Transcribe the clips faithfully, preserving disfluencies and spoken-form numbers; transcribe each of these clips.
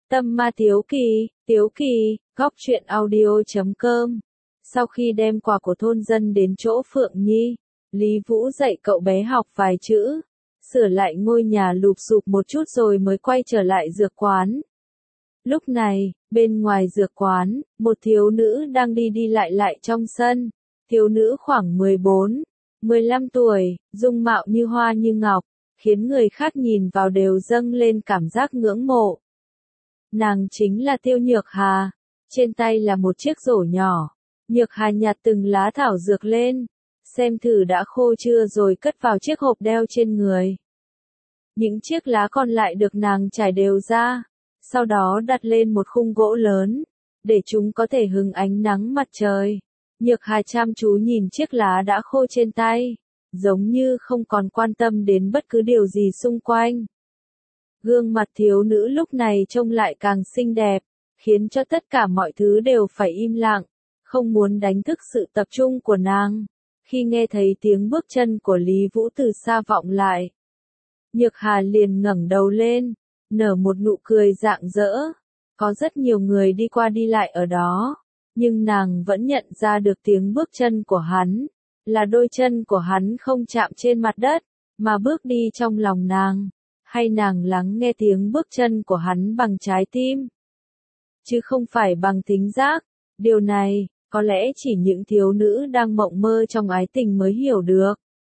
Tâm ma Tiếu Kỳ, Tiếu Kỳ, góc truyện audio chấm com. Sau khi đem quà của thôn dân đến chỗ Phượng Nhi, Lý Vũ dạy cậu bé học vài chữ, sửa lại ngôi nhà lụp xụp một chút rồi mới quay trở lại dược quán. Lúc này, bên ngoài dược quán, một thiếu nữ đang đi đi lại lại trong sân. Thiếu nữ khoảng mười bốn, mười lăm tuổi, dung mạo như hoa như ngọc, khiến người khác nhìn vào đều dâng lên cảm giác ngưỡng mộ. Nàng chính là Tiêu Nhược Hà, trên tay là một chiếc rổ nhỏ. Nhược Hà nhặt từng lá thảo dược lên, xem thử đã khô chưa rồi cất vào chiếc hộp đeo trên người. Những chiếc lá còn lại được nàng trải đều ra, sau đó đặt lên một khung gỗ lớn, để chúng có thể hứng ánh nắng mặt trời. Nhược Hà chăm chú nhìn chiếc lá đã khô trên tay, giống như không còn quan tâm đến bất cứ điều gì xung quanh. Gương mặt thiếu nữ lúc này trông lại càng xinh đẹp, khiến cho tất cả mọi thứ đều phải im lặng, không muốn đánh thức sự tập trung của nàng. Khi nghe thấy tiếng bước chân của Lý Vũ từ xa vọng lại, Nhược Hà liền ngẩng đầu lên, nở một nụ cười rạng rỡ. Có rất nhiều người đi qua đi lại ở đó, nhưng nàng vẫn nhận ra được tiếng bước chân của hắn, là đôi chân của hắn không chạm trên mặt đất, mà bước đi trong lòng nàng, hay nàng lắng nghe tiếng bước chân của hắn bằng trái tim, chứ không phải bằng thính giác. Điều này, có lẽ chỉ những thiếu nữ đang mộng mơ trong ái tình mới hiểu được.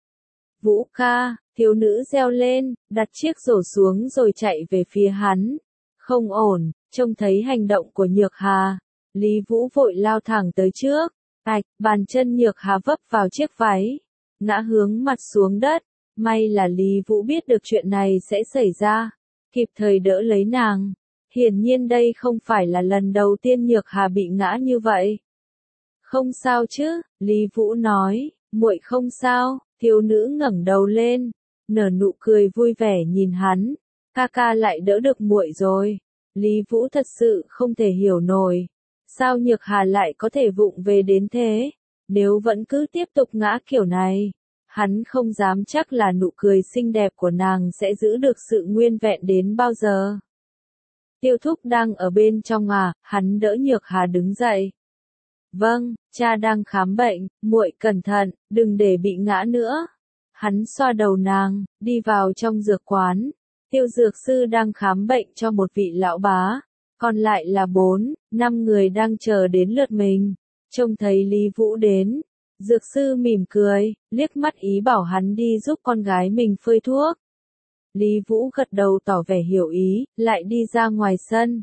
Vũ ca, thiếu nữ reo lên, đặt chiếc rổ xuống rồi chạy về phía hắn. Không ổn, trông thấy hành động của Nhược Hà, Lý Vũ vội lao thẳng tới trước. Ạch, bàn chân Nhược Hà vấp vào chiếc váy, ngã hướng mặt xuống đất. May là Lý Vũ biết được chuyện này sẽ xảy ra, kịp thời đỡ lấy nàng. Hiển nhiên đây không phải là lần đầu tiên Nhược Hà bị ngã như vậy. Không sao chứ, Lý Vũ nói, muội không sao. Thiếu nữ ngẩng đầu lên, nở nụ cười vui vẻ nhìn hắn. Ca ca lại đỡ được muội rồi. Lý Vũ thật sự không thể hiểu nổi, sao Nhược Hà lại có thể vụng về đến thế. Nếu vẫn cứ tiếp tục ngã kiểu này, hắn không dám chắc là nụ cười xinh đẹp của nàng sẽ giữ được sự nguyên vẹn đến bao giờ. Tiêu Thúc đang ở bên trong à? Hắn đỡ Nhược Hà đứng dậy. Vâng, cha đang khám bệnh, muội cẩn thận, đừng để bị ngã nữa. Hắn xoa đầu nàng, đi vào trong dược quán. Tiêu dược sư đang khám bệnh cho một vị lão bá, còn lại là bốn, năm người đang chờ đến lượt mình. Trông thấy Lý Vũ đến, dược sư mỉm cười, liếc mắt ý bảo hắn đi giúp con gái mình phơi thuốc. Lý Vũ gật đầu tỏ vẻ hiểu ý, lại đi ra ngoài sân.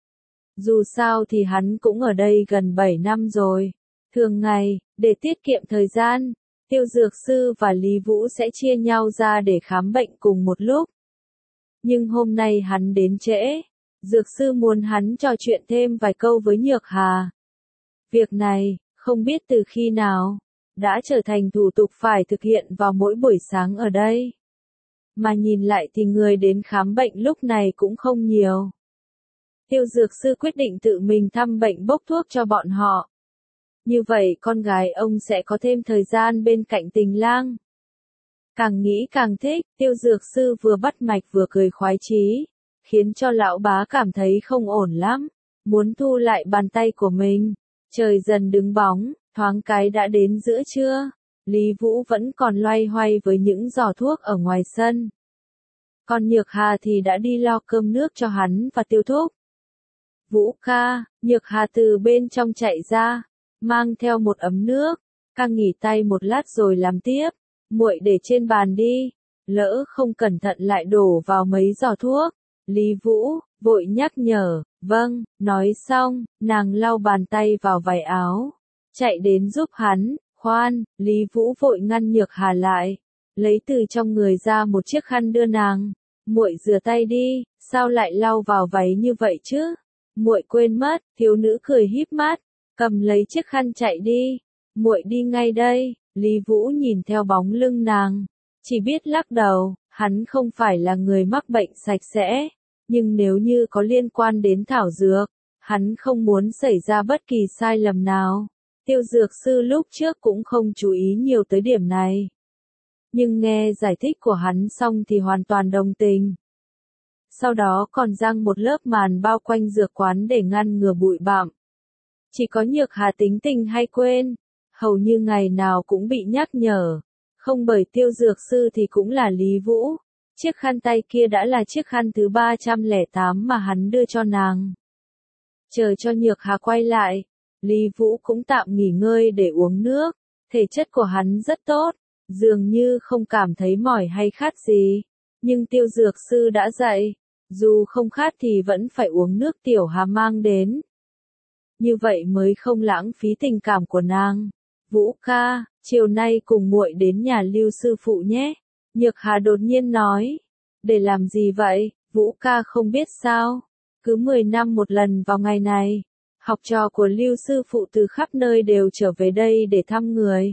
Dù sao thì hắn cũng ở đây gần bảy năm rồi. Thường ngày, để tiết kiệm thời gian, Tiêu dược sư và Lý Vũ sẽ chia nhau ra để khám bệnh cùng một lúc. Nhưng hôm nay hắn đến trễ, dược sư muốn hắn trò chuyện thêm vài câu với Nhược Hà. Việc này, không biết từ khi nào, đã trở thành thủ tục phải thực hiện vào mỗi buổi sáng ở đây. Mà nhìn lại thì người đến khám bệnh lúc này cũng không nhiều. Tiêu dược sư quyết định tự mình thăm bệnh bốc thuốc cho bọn họ. Như vậy con gái ông sẽ có thêm thời gian bên cạnh Tình Lang. Càng nghĩ càng thích, tiêu dược sư vừa bắt mạch vừa cười khoái chí, khiến cho lão bá cảm thấy không ổn lắm, muốn thu lại bàn tay của mình. Trời dần đứng bóng, thoáng cái đã đến giữa trưa, Lý Vũ vẫn còn loay hoay với những giỏ thuốc ở ngoài sân. Còn Nhược Hà thì đã đi lo cơm nước cho hắn và Tiêu Thúc. Vũ ca, Nhược Hà từ bên trong chạy ra, mang theo một ấm nước. Ca nghỉ tay một lát rồi làm tiếp. Muội để trên bàn đi, lỡ không cẩn thận lại đổ vào mấy giỏ thuốc. Lý Vũ vội nhắc nhở. Vâng, nói xong, nàng lau bàn tay vào vải áo, chạy đến giúp hắn. Khoan, Lý Vũ vội ngăn Nhược Hà lại, lấy từ trong người ra một chiếc khăn đưa nàng. Muội rửa tay đi, sao lại lau vào váy như vậy chứ? Muội quên mất. Thiếu nữ cười híp mắt, cầm lấy chiếc khăn chạy đi. Muội đi ngay đây. Lý Vũ nhìn theo bóng lưng nàng, chỉ biết lắc đầu. Hắn không phải là người mắc bệnh sạch sẽ, nhưng nếu như có liên quan đến thảo dược, hắn không muốn xảy ra bất kỳ sai lầm nào. Tiêu dược sư lúc trước cũng không chú ý nhiều tới điểm này, nhưng nghe giải thích của hắn xong thì hoàn toàn đồng tình. Sau đó còn răng một lớp màn bao quanh dược quán để ngăn ngừa bụi bặm. Chỉ có Nhược Hà tính tình hay quên, hầu như ngày nào cũng bị nhắc nhở. Không bởi Tiêu Dược Sư thì cũng là Lý Vũ. Chiếc khăn tay kia đã là chiếc khăn thứ ba trăm lẻ tám mà hắn đưa cho nàng. Chờ cho Nhược Hà quay lại, Lý Vũ cũng tạm nghỉ ngơi để uống nước. Thể chất của hắn rất tốt, dường như không cảm thấy mỏi hay khát gì. Nhưng Tiêu Dược Sư đã dạy, dù không khát thì vẫn phải uống nước Tiểu Hà mang đến. Như vậy mới không lãng phí tình cảm của nàng. Vũ ca, chiều nay cùng muội đến nhà Lưu sư phụ nhé. Nhược Hà đột nhiên nói. Để làm gì vậy, Vũ ca không biết sao. Cứ mười năm một lần vào ngày này, học trò của Lưu sư phụ từ khắp nơi đều trở về đây để thăm người.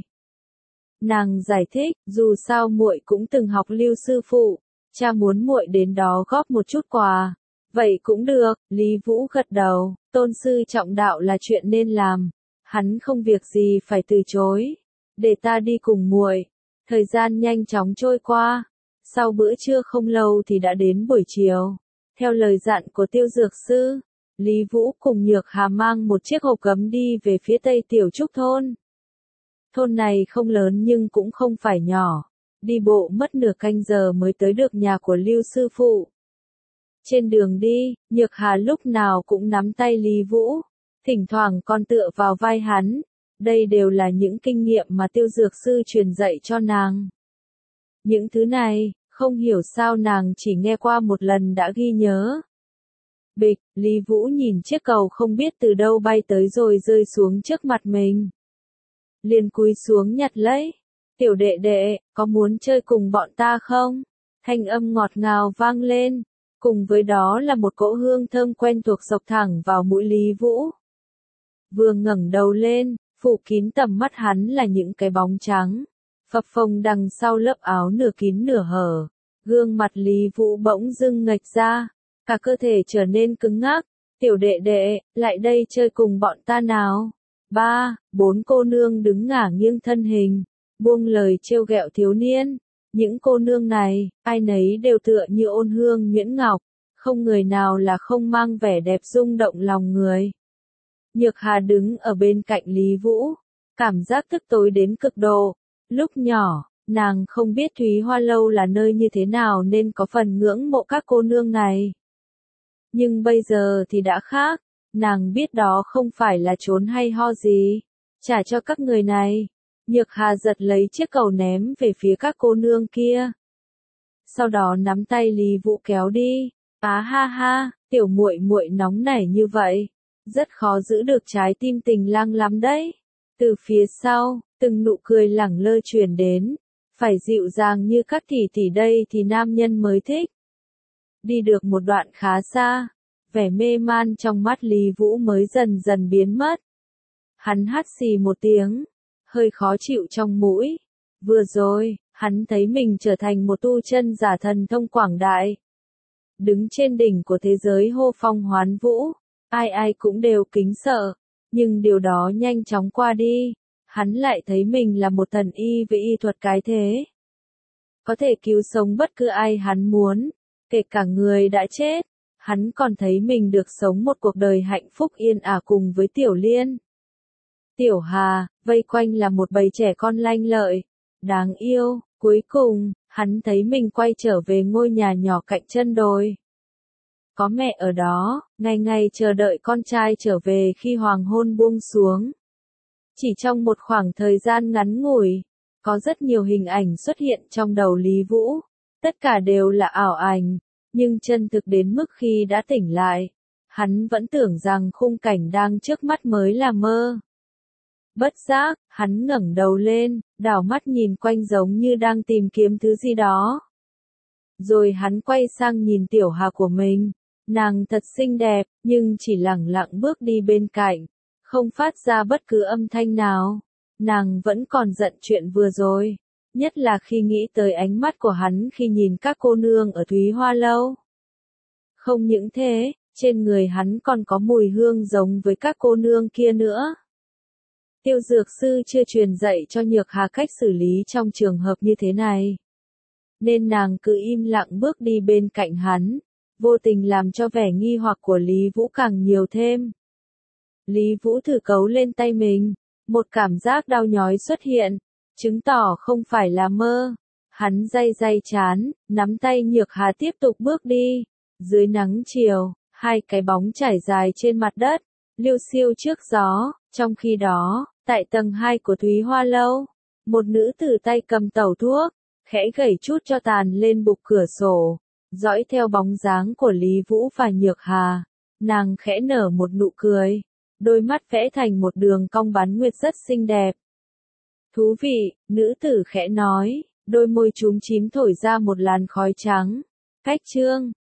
Nàng giải thích, dù sao muội cũng từng học Lưu sư phụ, cha muốn muội đến đó góp một chút quà. Vậy cũng được, Lý Vũ gật đầu, tôn sư trọng đạo là chuyện nên làm. Hắn không việc gì phải từ chối. Để ta đi cùng muội. Thời gian nhanh chóng trôi qua. Sau bữa trưa không lâu thì đã đến buổi chiều. Theo lời dặn của Tiêu Dược Sư, Lý Vũ cùng Nhược Hà mang một chiếc hộp gấm đi về phía tây Tiểu Trúc thôn. Thôn này không lớn nhưng cũng không phải nhỏ. Đi bộ mất nửa canh giờ mới tới được nhà của Lưu sư phụ. Trên đường đi, Nhược Hà lúc nào cũng nắm tay Lý Vũ. Thỉnh thoảng còn tựa vào vai hắn. Đây đều là những kinh nghiệm mà Tiêu Dược Sư truyền dạy cho nàng. Những thứ này, không hiểu sao nàng chỉ nghe qua một lần đã ghi nhớ. Bịch, Lý Vũ nhìn chiếc cầu không biết từ đâu bay tới rồi rơi xuống trước mặt mình. Liền cúi xuống nhặt lấy. Tiểu đệ đệ, có muốn chơi cùng bọn ta không? Thanh âm ngọt ngào vang lên. Cùng với đó là một cỗ hương thơm quen thuộc xộc thẳng vào mũi Lý Vũ. Vừa ngẩng đầu lên, phủ kín tầm mắt hắn là những cái bóng trắng. Phập phồng đằng sau lớp áo nửa kín nửa hở. Gương mặt Lý Vũ bỗng dưng nghệch ra. Cả cơ thể trở nên cứng ngắc. Tiểu đệ đệ, lại đây chơi cùng bọn ta nào. Ba, bốn cô nương đứng ngả nghiêng thân hình. Buông lời trêu ghẹo thiếu niên. Những cô nương này, ai nấy đều tựa như ôn hương nhuyễn ngọc. Không người nào là không mang vẻ đẹp rung động lòng người. Nhược Hà đứng ở bên cạnh Lý Vũ. Cảm giác tức tối đến cực độ. Lúc nhỏ, nàng không biết Thúy Hoa Lâu là nơi như thế nào nên có phần ngưỡng mộ các cô nương này. Nhưng bây giờ thì đã khác. Nàng biết đó không phải là trốn hay ho gì. Trả cho các người này. Nhược Hà giật lấy chiếc cầu ném về phía các cô nương kia. Sau đó nắm tay Lý Vũ kéo đi. Á ha ha, tiểu muội muội nóng nảy như vậy. Rất khó giữ được trái tim tình lang lắm đấy. Từ phía sau, từng nụ cười lẳng lơ truyền đến. Phải dịu dàng như các tỷ tỷ đây thì nam nhân mới thích. Đi được một đoạn khá xa. Vẻ mê man trong mắt Lý Vũ mới dần dần biến mất. Hắn hắt xì một tiếng. Hơi khó chịu trong mũi. Vừa rồi, hắn thấy mình trở thành một tu chân giả thần thông quảng đại. Đứng trên đỉnh của thế giới hô phong hoán vũ. Ai ai cũng đều kính sợ. Nhưng điều đó nhanh chóng qua đi. Hắn lại thấy mình là một thần y với y thuật cái thế. Có thể cứu sống bất cứ ai hắn muốn. Kể cả người đã chết. Hắn còn thấy mình được sống một cuộc đời hạnh phúc yên ả cùng với Tiểu Liên. Tiểu Hà, vây quanh là một bầy trẻ con lanh lợi. Đáng yêu, cuối cùng, hắn thấy mình quay trở về ngôi nhà nhỏ cạnh chân đồi. Có mẹ ở đó, ngày ngày chờ đợi con trai trở về khi hoàng hôn buông xuống. Chỉ trong một khoảng thời gian ngắn ngủi, có rất nhiều hình ảnh xuất hiện trong đầu Lý Vũ. Tất cả đều là ảo ảnh, nhưng chân thực đến mức khi đã tỉnh lại, hắn vẫn tưởng rằng khung cảnh đang trước mắt mới là mơ. Bất giác, hắn ngẩng đầu lên, đảo mắt nhìn quanh giống như đang tìm kiếm thứ gì đó. Rồi hắn quay sang nhìn Tiểu Hà của mình. Nàng thật xinh đẹp, nhưng chỉ lẳng lặng bước đi bên cạnh, không phát ra bất cứ âm thanh nào. Nàng vẫn còn giận chuyện vừa rồi, nhất là khi nghĩ tới ánh mắt của hắn khi nhìn các cô nương ở Thúy Hoa Lâu. Không những thế, trên người hắn còn có mùi hương giống với các cô nương kia nữa. Tiêu Dược Sư chưa truyền dạy cho Nhược Hà cách xử lý trong trường hợp như thế này. Nên nàng cứ im lặng bước đi bên cạnh hắn. vô tình làm cho vẻ nghi hoặc của Lý Vũ càng nhiều thêm. Lý Vũ thử cấu lên tay mình, một cảm giác đau nhói xuất hiện, chứng tỏ không phải là mơ. Hắn day day chán, nắm tay Nhược Hà tiếp tục bước đi. Dưới nắng chiều, hai cái bóng trải dài trên mặt đất, liêu xiêu trước gió. Trong khi đó, tại tầng hai của Thúy Hoa Lâu, một nữ tử tay cầm tẩu thuốc, khẽ gẩy chút cho tàn lên bục cửa sổ, dõi theo bóng dáng của Lý Vũ và Nhược Hà. Nàng khẽ nở một nụ cười, đôi mắt vẽ thành một đường cong bán nguyệt rất xinh đẹp. Thú vị, nữ tử khẽ nói, đôi môi chúm chím thổi ra một làn khói trắng. Cách chương